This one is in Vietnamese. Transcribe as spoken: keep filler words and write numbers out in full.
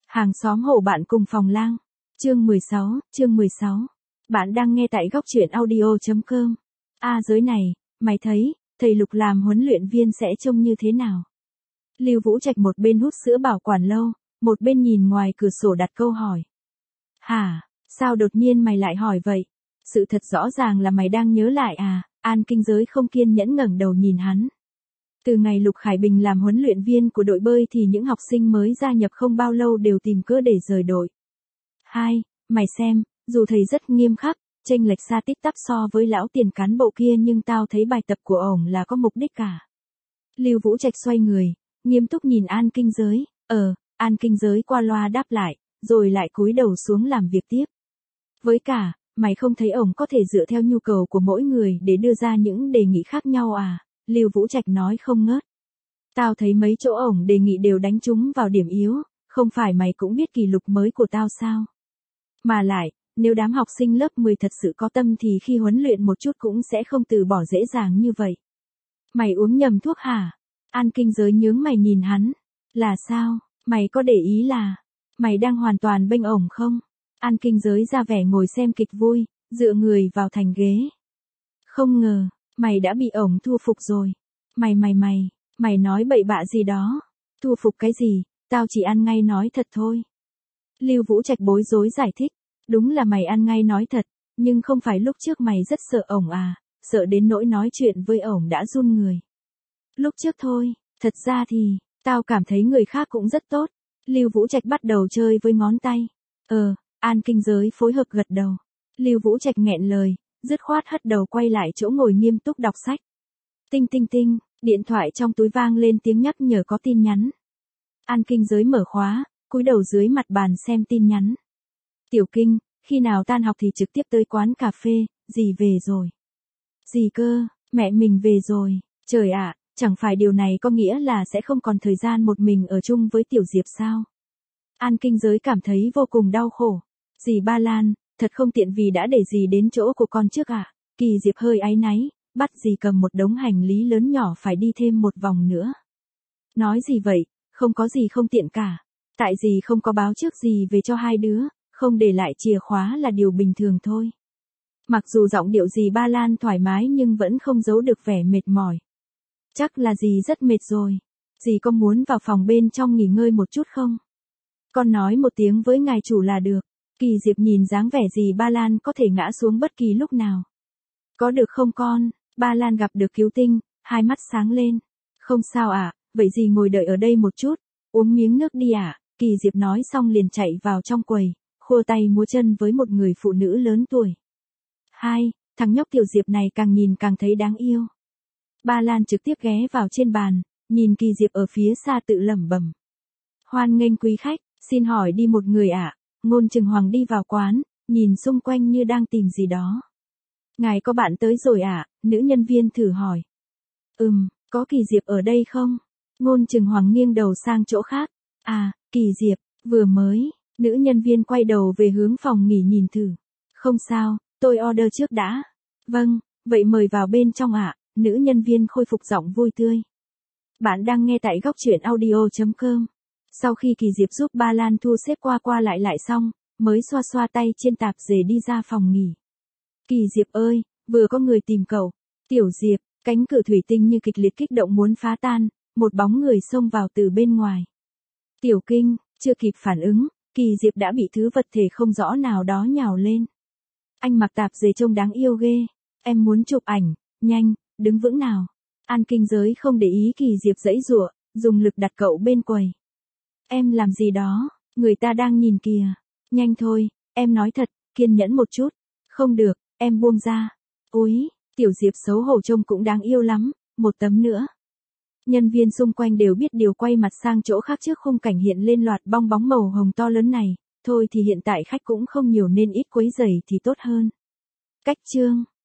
Hàng xóm hổ bạn cùng phòng lang. Chương mười sáu, chương mười sáu. Bạn đang nghe tại góc truyện audio.com. A à, giới này, mày thấy, thầy Lục làm huấn luyện viên sẽ trông như thế nào? Lưu Vũ Trạch một bên hút sữa bảo quản lâu, một bên nhìn ngoài cửa sổ đặt câu hỏi. Hả, sao đột nhiên mày lại hỏi vậy? Sự thật rõ ràng là mày đang nhớ lại à? An Kinh Giới không kiên nhẫn ngẩng đầu nhìn hắn. Từ ngày Lục Khải Bình làm huấn luyện viên của đội bơi thì những học sinh mới gia nhập không bao lâu đều tìm cớ để rời đội. Hai, mày xem, dù thầy rất nghiêm khắc, chênh lệch xa tít tắp so với lão tiền cán bộ kia nhưng tao thấy bài tập của ổng là có mục đích cả. Lưu Vũ Trạch xoay người, nghiêm túc nhìn An Kinh Giới, ờ, An Kinh Giới qua loa đáp lại, rồi lại cúi đầu xuống làm việc tiếp. Với cả, mày không thấy ổng có thể dựa theo nhu cầu của mỗi người để đưa ra những đề nghị khác nhau à? Lưu Vũ Trạch nói không ngớt. Tao thấy mấy chỗ ổng đề nghị đều đánh trúng vào điểm yếu, không phải mày cũng biết kỷ lục mới của tao sao? Mà lại, nếu đám học sinh lớp mười thật sự có tâm thì khi huấn luyện một chút cũng sẽ không từ bỏ dễ dàng như vậy. Mày uống nhầm thuốc hả? An Kinh Giới nhướng mày nhìn hắn. Là sao? Mày có để ý là mày đang hoàn toàn bênh ổng không? An Kinh Giới ra vẻ ngồi xem kịch vui, dựa người vào thành ghế. Không ngờ, mày đã bị ổng thua phục rồi. Mày mày mày, mày nói bậy bạ gì đó. Thua phục cái gì, tao chỉ ăn ngay nói thật thôi. Lưu Vũ Trạch bối rối giải thích. Đúng là mày ăn ngay nói thật, nhưng không phải lúc trước mày rất sợ ổng à, sợ đến nỗi nói chuyện với ổng đã run người. Lúc trước thôi, thật ra thì, tao cảm thấy người khác cũng rất tốt. Lưu Vũ Trạch bắt đầu chơi với ngón tay. Ờ, An Kinh Giới phối hợp gật đầu. Lưu Vũ Trạch nghẹn lời, dứt khoát hất đầu quay lại chỗ ngồi nghiêm túc đọc sách. Tinh tinh tinh, điện thoại trong túi vang lên tiếng nhắc nhở có tin nhắn. An Kinh Giới mở khóa, cúi đầu dưới mặt bàn xem tin nhắn. Tiểu Kinh, khi nào tan học thì trực tiếp tới quán cà phê, dì về rồi. Dì cơ, mẹ mình về rồi, trời ạ, chẳng phải điều này có nghĩa là sẽ không còn thời gian một mình ở chung với Tiểu Diệp sao? An Kinh Giới cảm thấy vô cùng đau khổ. Dì Ba Lan, thật không tiện vì đã để dì đến chỗ của con trước ạ. À? Kỳ Diệp hơi áy náy, bắt dì cầm một đống hành lý lớn nhỏ phải đi thêm một vòng nữa. Nói gì vậy, không có gì không tiện cả. Tại dì không có báo trước gì về cho hai đứa, không để lại chìa khóa là điều bình thường thôi. Mặc dù giọng điệu dì Ba Lan thoải mái nhưng vẫn không giấu được vẻ mệt mỏi. Chắc là dì rất mệt rồi. Dì có muốn vào phòng bên trong nghỉ ngơi một chút không? Con nói một tiếng với ngài chủ là được. Kỳ Diệp nhìn dáng vẻ dì Ba Lan có thể ngã xuống bất kỳ lúc nào. Có được không con? Ba Lan gặp được cứu tinh, hai mắt sáng lên. Không sao ạ, à, vậy dì ngồi đợi ở đây một chút, uống miếng nước đi ạ. À? Kỳ Diệp nói xong liền chạy vào trong quầy, khua tay múa chân với một người phụ nữ lớn tuổi. Hai, thằng nhóc Tiểu Diệp này càng nhìn càng thấy đáng yêu. Ba Lan trực tiếp ghé vào trên bàn, nhìn Kỳ Diệp ở phía xa tự lẩm bẩm. Hoan nghênh quý khách, xin hỏi đi một người ạ. À? Ngôn Trừng Hoàng đi vào quán, nhìn xung quanh như đang tìm gì đó. Ngài có bạn tới rồi ạ, à? Nữ nhân viên thử hỏi. Ừm, có Kỳ Diệp ở đây không? Ngôn Trừng Hoàng nghiêng đầu sang chỗ khác. À, Kỳ Diệp, vừa mới. Nữ nhân viên quay đầu về hướng phòng nghỉ nhìn thử. Không sao, tôi order trước đã. Vâng, vậy mời vào bên trong ạ. À? Nữ nhân viên khôi phục giọng vui tươi. Bạn đang nghe tại góc truyện audio.com. Sau khi Kỳ Diệp giúp Ba Lan thu xếp qua qua lại lại xong, mới xoa xoa tay trên tạp dề đi ra phòng nghỉ. Kỳ Diệp ơi, vừa có người tìm cậu. Tiểu Diệp, cánh cửa thủy tinh như kịch liệt kích động muốn phá tan, một bóng người xông vào từ bên ngoài. Tiểu Kinh, chưa kịp phản ứng, Kỳ Diệp đã bị thứ vật thể không rõ nào đó nhào lên. Anh mặc tạp dề trông đáng yêu ghê, em muốn chụp ảnh, nhanh, đứng vững nào. An Kinh Giới không để ý Kỳ Diệp giãy giụa, dùng lực đặt cậu bên quầy. Em làm gì đó, người ta đang nhìn kìa. Nhanh thôi, em nói thật, kiên nhẫn một chút. Không được, em buông ra. Úi, Tiểu Diệp xấu hổ trông cũng đáng yêu lắm, một tấm nữa. Nhân viên xung quanh đều biết điều quay mặt sang chỗ khác trước khung cảnh hiện lên loạt bong bóng màu hồng to lớn này. Thôi thì hiện tại khách cũng không nhiều nên ít quấy rầy thì tốt hơn. Cách chương.